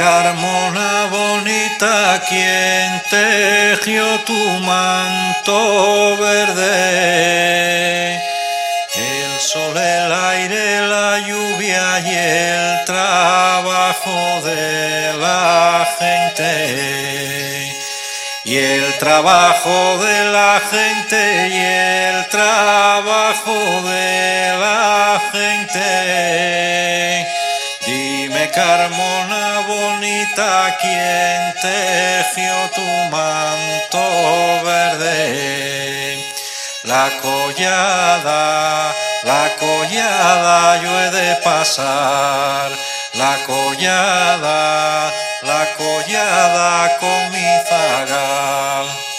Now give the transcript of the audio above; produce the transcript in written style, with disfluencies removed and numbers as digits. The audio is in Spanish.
Carmona bonita, ¿quién tejió tu manto verde? El sol, el aire, la lluvia y el trabajo de la gente. Y el trabajo de la gente, y el trabajo de la gente. Dime, Carmona bonita, ¿quién tejió tu manto verde? La collada yo he de pasar, la collada con mi zagal.